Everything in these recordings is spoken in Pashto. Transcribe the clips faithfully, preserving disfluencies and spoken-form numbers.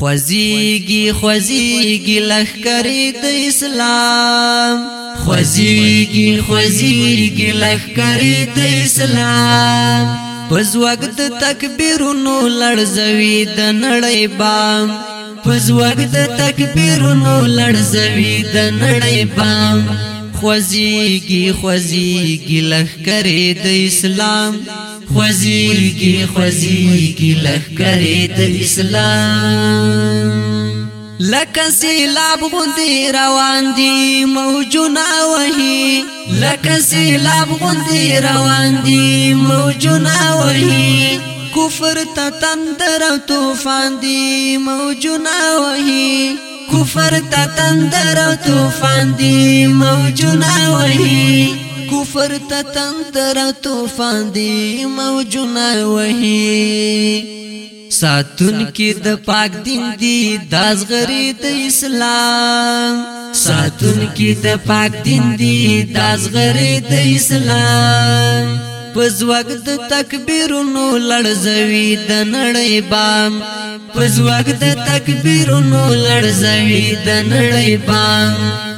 خوزیگی خوزیگی لخکری د اسلام خوزیگی خوزیگی لخکری د اسلام پس وقت تکبیرونو لړزوي د نړۍ بام پس وقت تکبیرونو لړزوي د نړۍ بام خوزیگی خوزیگی لخکری د اسلام خوزیگی خوزیگی لخکری د اسلام لکه سیلاب غوندې روان دي موجونه وهي لکه سیلاب غوندې روان دي موجونه وهي کفر ته تندر او طوفان دي موجونه وهي کفر ته تندر او طوفان دي موجونه وهي کفر ته تندر او طوفان دي موجونه وهي ساتون کی د پاک دین دی داز غری د اسلام ساتون کی د پاک دین دی داز غری د اسلام پس وقت تکبیرونو لړزوي د نړۍ بام پس وقت تکبیرونو لړزوي د نړۍ بام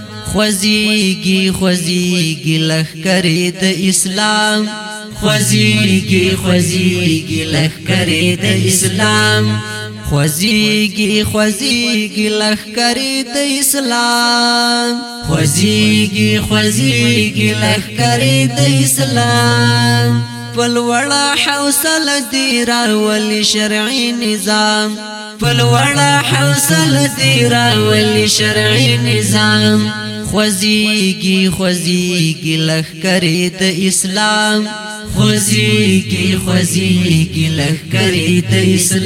خوزیگی خوزیگی لخکری د اسلام خوزیگی خوزیگی لخکری د اسلام خوزیگی خوزیگی لخکری د اسلام خوزیگی خوزیگی لخکری د اسلام فالوڑا حوصل دی راولی شرعی نظام فالوڑا حوصل دی راولی شرعی نظام خوزیگی خوزیگی لخکری د اسلام خوزیگی خوزیگی لخکری د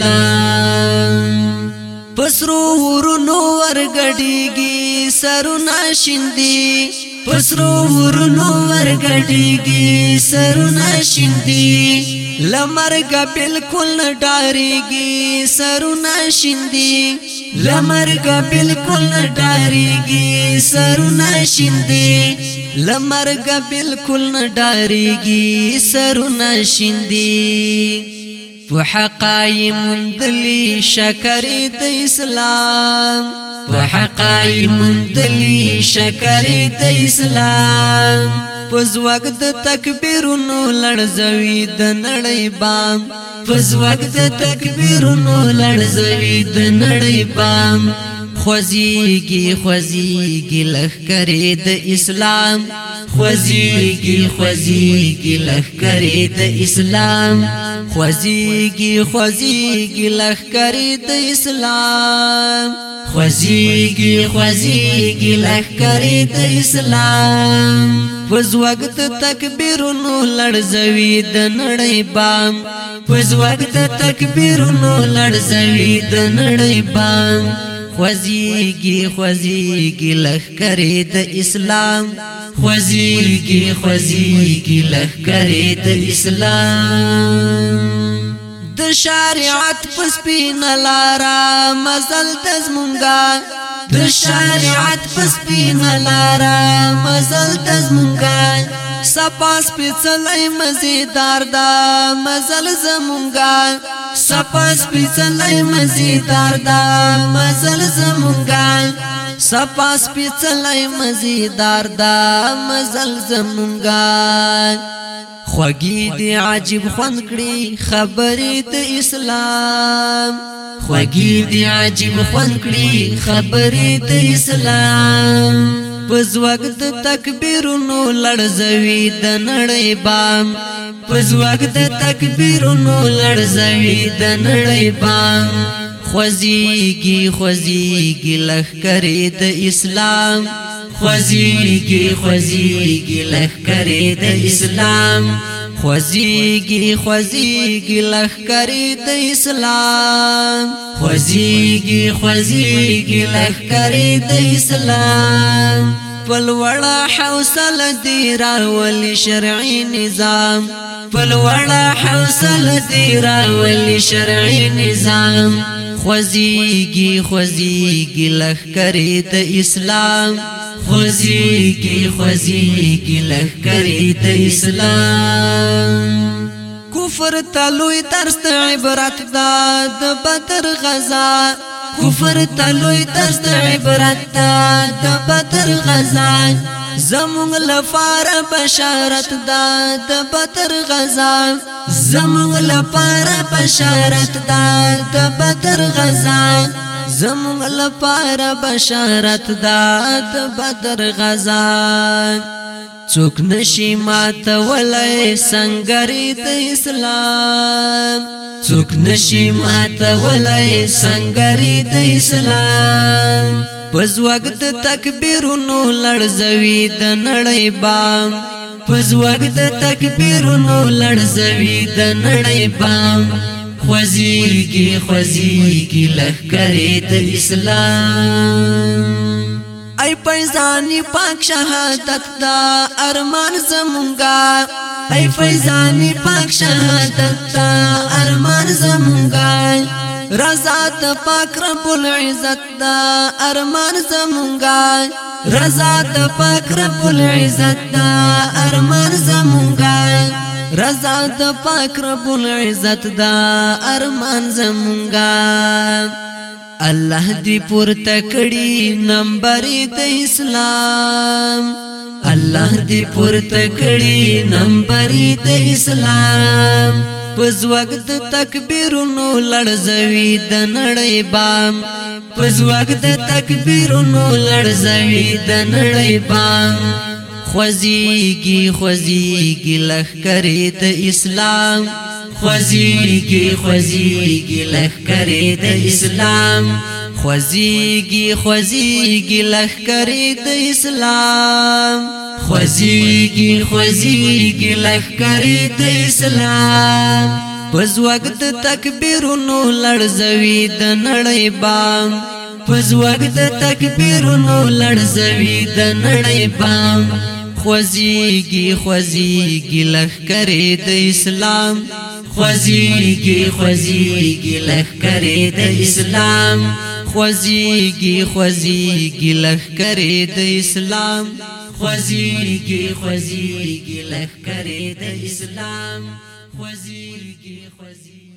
اسلام پسرو ورونو ورګډیږي سرونه شیندي پسرو ورونو ورګډیږي سرونه شیندي لمرګ بالکل نه ډاریږي سرونه شیندي لمرګ بالکل نه ډاریږي سرونه شیندي لمرګ بالکل نه ډاریږي سرونه شیندي وحقایم دلی شکری د اسلام وحقایم دلی شکری د اسلام پس وقت تکبیرونو لړزوي د نړۍ بام پس وقت تکبیرونو لړزوي د نړۍ بام خوزیگی خوزیگی لخکری د اسلام خوزیگی خوزیگی لخکری د اسلام خوزیگی خوزیگی لخکری د اسلام خوزیگی خوزیگی لخکری د اسلام پس وقت تکبیرونو لړزوي د نړۍ بام پس وقت تکبیرونو لړزوي د نړۍ بام خوزیگی خوزیگی لخکری د اسلام خوزیگی خوزیگی لخکری د اسلام د شریعت پس پین لارا مزل تزمونگا د شریعت پس پین لارا مزل تزمونگا سپاس پیچلای مزیدار دا مزل زمونگا سپاس پیچلای مزیدار دا مزل زمونگا سپاس پیچلای مزیدار دا مزل زمونگا خوږی دی عجیب خوند کړي خبرې د اسلام خوږی دی عجیب خوند کړي خبرې د اسلام پس وقت تکبیرونو لړزوي د نړۍ بام پس وقت تکبیرونو لړزوي د نړۍ بام خوزیگی خوزیگی لخکری د اسلام خوزیگی خوزیگی لخکری د اسلام خوزیگی خوزیگی لخکری د اسلام خوزیگی خوزیگی لخکری د اسلام فالوڑا حوصل دی راولی شرعی نظام فالوڑا حوصل دی راولی شرعی نظام خوزیگی خوزیگی لخکری د اسلام خوزیگی خوزیگی لخکری د اسلام کفر تلوی ترست عبرت دا د بدر غزا کفر تلوی درس د عبرت دا د بدر غزا زمونږ لپاره بشارت دا د بدر غزا زمونږ لپاره بشارت دا د بدر غزا زمونږ لپاره بشارت دا د بدر غزا څوک نشي ماتولی سنګري د اسلام څوک نشي ماتولی سنګري د اسلام پس وقت تکبیرونو لړزوي د نړۍ بام پس وقت تکبیرونو لړزوي د نړۍ بام خوځيږي خوځيږي لښکرې د اسلام ای فیضانی پاک شهادت دا ارمان زمونږه ای فیضانی پاک شهادت دا ارمان زمونږه رضا د پاک رب العزت دا ارمان زمونږه رضا د پاک رب العزت دا ارمان زمونږه رضا د پاک رب العزت دا ارمان زمونږه الله دی پورته کړي نمبر د اسلام الله دی پورته کړي نمبر د اسلام پس وقت تکبیرونو لړزوي د نړۍ بام پس وقت تکبیرونو لړزوي د نړۍ بام خوځيږي خوځيږي لښکرې د اسلام خوځيږي خوځيږي لښکرې د اسلام خوځيږي خوځيږي لښکرې د اسلام خوځيږي خوځيږي لښکرې د اسلام پس وقت تکبیرونو لړزوي د نړۍ بام پس وقت تکبیرونو لړزوي د نړۍ بام خوځيږي خوځيږي لښکرې د اسلام خوځيږي خوځيږي لښکرې د اسلام خوځيږي خوځيږي لښکرې د اسلام خوځيږي خوځيږي لښکرې د اسلام خوځيږي خوځيږي